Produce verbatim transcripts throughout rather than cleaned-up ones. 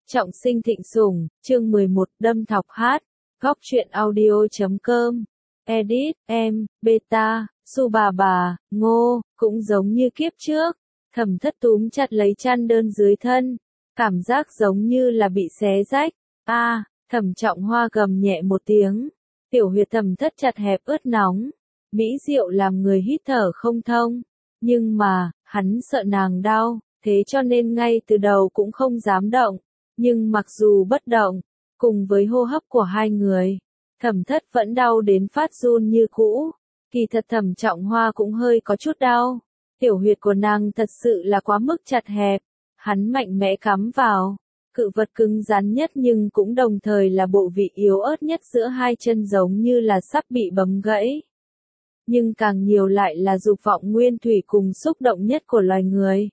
Trọng sinh thịnh sủng, chương mười một, đâm thọc hát, góc truyện audio.com, edit, em, beta, su bà bà, ngô, cũng giống như kiếp trước, Thẩm Thất túm chặt lấy chăn đơn dưới thân, cảm giác giống như là bị xé rách, a, à, Thẩm Trọng Hoa gầm nhẹ một tiếng, tiểu huyệt Thẩm Thất chặt hẹp ướt nóng, mỹ diệu làm người hít thở không thông, nhưng mà, hắn sợ nàng đau, thế cho nên ngay từ đầu cũng không dám động. Nhưng mặc dù bất động, cùng với hô hấp của hai người, Thẩm Thất vẫn đau đến phát run như cũ. Kỳ thật Thẩm Trọng Hoa cũng hơi có chút đau. Tiểu huyệt của nàng thật sự là quá mức chặt hẹp. Hắn mạnh mẽ cắm vào. Cự vật cứng rắn nhất nhưng cũng đồng thời là bộ vị yếu ớt nhất giữa hai chân giống như là sắp bị bấm gãy. Nhưng càng nhiều lại là dục vọng nguyên thủy cùng xúc động nhất của loài người.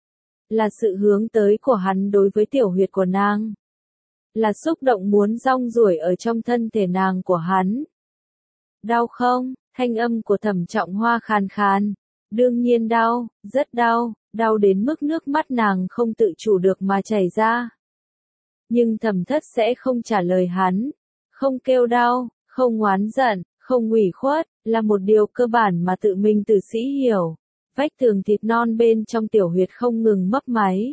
Là sự hướng tới của hắn đối với tiểu huyệt của nàng. Là xúc động muốn rong ruổi ở trong thân thể nàng của hắn. Đau không? Thanh âm của Thẩm Trọng Hoa khàn khàn. Đương nhiên đau, rất đau, đau đến mức nước mắt nàng không tự chủ được mà chảy ra. Nhưng Thẩm Thất sẽ không trả lời hắn. Không kêu đau, không oán giận, không ủy khuất, là một điều cơ bản mà tự mình tử sĩ hiểu. Vách tường thịt non bên trong tiểu huyệt không ngừng mấp máy.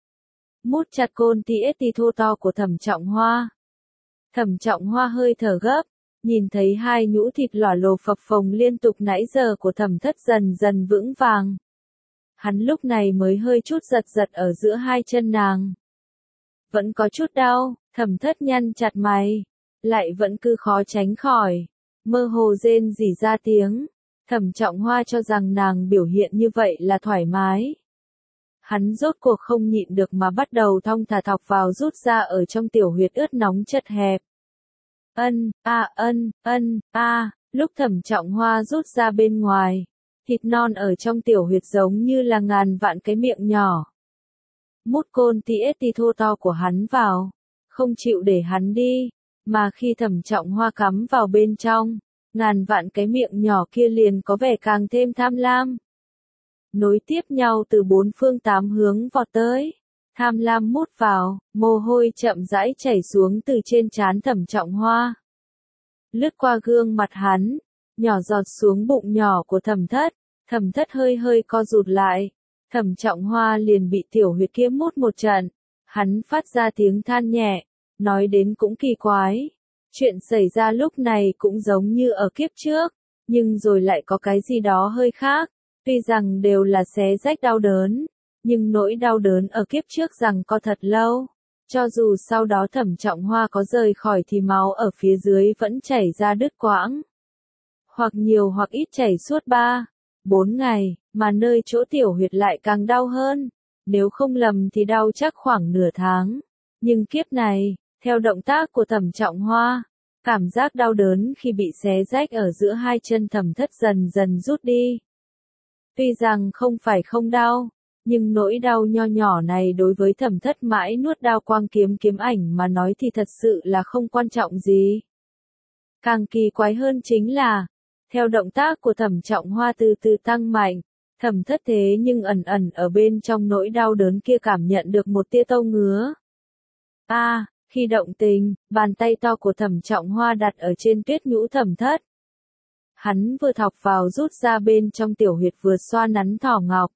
Mút chặt côn ti ét ti thô to của Thẩm Trọng Hoa. Thẩm Trọng Hoa hơi thở gấp, nhìn thấy hai nhũ thịt lỏa lồ phập phồng liên tục nãy giờ của Thẩm Thất dần dần vững vàng. Hắn lúc này mới hơi chút giật giật ở giữa hai chân nàng. Vẫn có chút đau, Thẩm Thất nhăn chặt mày, lại vẫn cứ khó tránh khỏi, mơ hồ rên rỉ ra tiếng. Thẩm Trọng Hoa cho rằng nàng biểu hiện như vậy là thoải mái. Hắn rốt cuộc không nhịn được mà bắt đầu thong thả thọc vào rút ra ở trong tiểu huyệt ướt nóng chật hẹp. Ân, a ân, ân, a, lúc Thẩm Trọng Hoa rút ra bên ngoài, thịt non ở trong tiểu huyệt giống như là ngàn vạn cái miệng nhỏ. Mút côn ti ét ti thô to của hắn vào, không chịu để hắn đi, mà khi Thẩm Trọng Hoa cắm vào bên trong, ngàn vạn cái miệng nhỏ kia liền có vẻ càng thêm tham lam. Nối tiếp nhau từ bốn phương tám hướng vọt tới. Tham lam mút vào, mồ hôi chậm rãi chảy xuống từ trên trán Thẩm Trọng Hoa. Lướt qua gương mặt hắn, nhỏ giọt xuống bụng nhỏ của Thẩm Thất. Thẩm Thất hơi hơi co rụt lại. Thẩm Trọng Hoa liền bị tiểu huyệt kia mút một trận. Hắn phát ra tiếng than nhẹ, nói đến cũng kỳ quái. Chuyện xảy ra lúc này cũng giống như ở kiếp trước, nhưng rồi lại có cái gì đó hơi khác. Tuy rằng đều là xé rách đau đớn, nhưng nỗi đau đớn ở kiếp trước rằng có thật lâu. Cho dù sau đó Thẩm Trọng Hoa có rời khỏi thì máu ở phía dưới vẫn chảy ra đứt quãng. Hoặc nhiều hoặc ít chảy suốt ba, bốn ngày, mà nơi chỗ tiểu huyệt lại càng đau hơn. Nếu không lầm thì đau chắc khoảng nửa tháng. Nhưng kiếp này, theo động tác của Thẩm Trọng Hoa, cảm giác đau đớn khi bị xé rách ở giữa hai chân Thẩm Thất dần dần rút đi. Tuy rằng không phải không đau, nhưng nỗi đau nho nhỏ này đối với Thẩm Thất mãi nuốt đao quang kiếm kiếm ảnh mà nói thì thật sự là không quan trọng gì. Càng kỳ quái hơn chính là, theo động tác của Thẩm Trọng Hoa từ từ tăng mạnh, Thẩm Thất thế nhưng ẩn ẩn ở bên trong nỗi đau đớn kia cảm nhận được một tia tâu ngứa. A, à, khi động tình, bàn tay to của Thẩm Trọng Hoa đặt ở trên tuyết nhũ Thẩm Thất. Hắn vừa thọc vào rút ra bên trong tiểu huyệt vừa xoa nắn thỏ ngọc.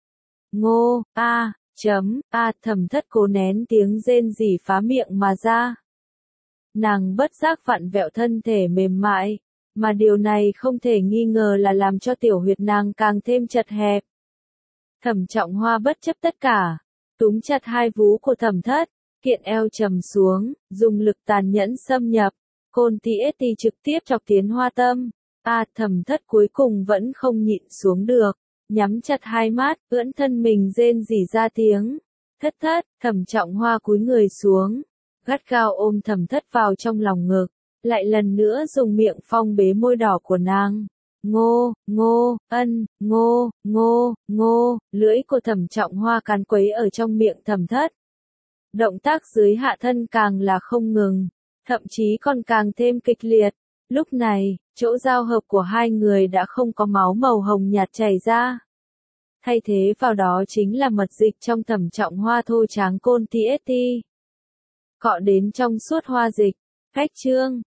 Ngô, a, chấm, a, Thẩm Thất cố nén tiếng rên rỉ phá miệng mà ra. Nàng bất giác vặn vẹo thân thể mềm mại, mà điều này không thể nghi ngờ là làm cho tiểu huyệt nàng càng thêm chật hẹp. Thẩm Trọng Hoa bất chấp tất cả, túm chặt hai vú của Thẩm Thất, kiện eo trầm xuống, dùng lực tàn nhẫn xâm nhập, côn ti ét ti trực tiếp chọc tiến hoa tâm. A, à, Thẩm Thất cuối cùng vẫn không nhịn xuống được, nhắm chặt hai mắt, ưỡn thân mình rên rỉ ra tiếng. Thất Thất, Thẩm Trọng Hoa cúi người xuống, gắt gao ôm Thẩm Thất vào trong lòng ngực, lại lần nữa dùng miệng phong bế môi đỏ của nàng. Ngô, ngô, ân, ngô, ngô, ngô, lưỡi của Thẩm Trọng Hoa cắn quấy ở trong miệng Thẩm Thất. Động tác dưới hạ thân càng là không ngừng, thậm chí còn càng thêm kịch liệt. Lúc này, chỗ giao hợp của hai người đã không có máu màu hồng nhạt chảy ra. Thay thế vào đó chính là mật dịch trong Thẩm Trọng Hoa thô tráng côn ti ét ti. cọ đến trong suốt hoa dịch. Khách trương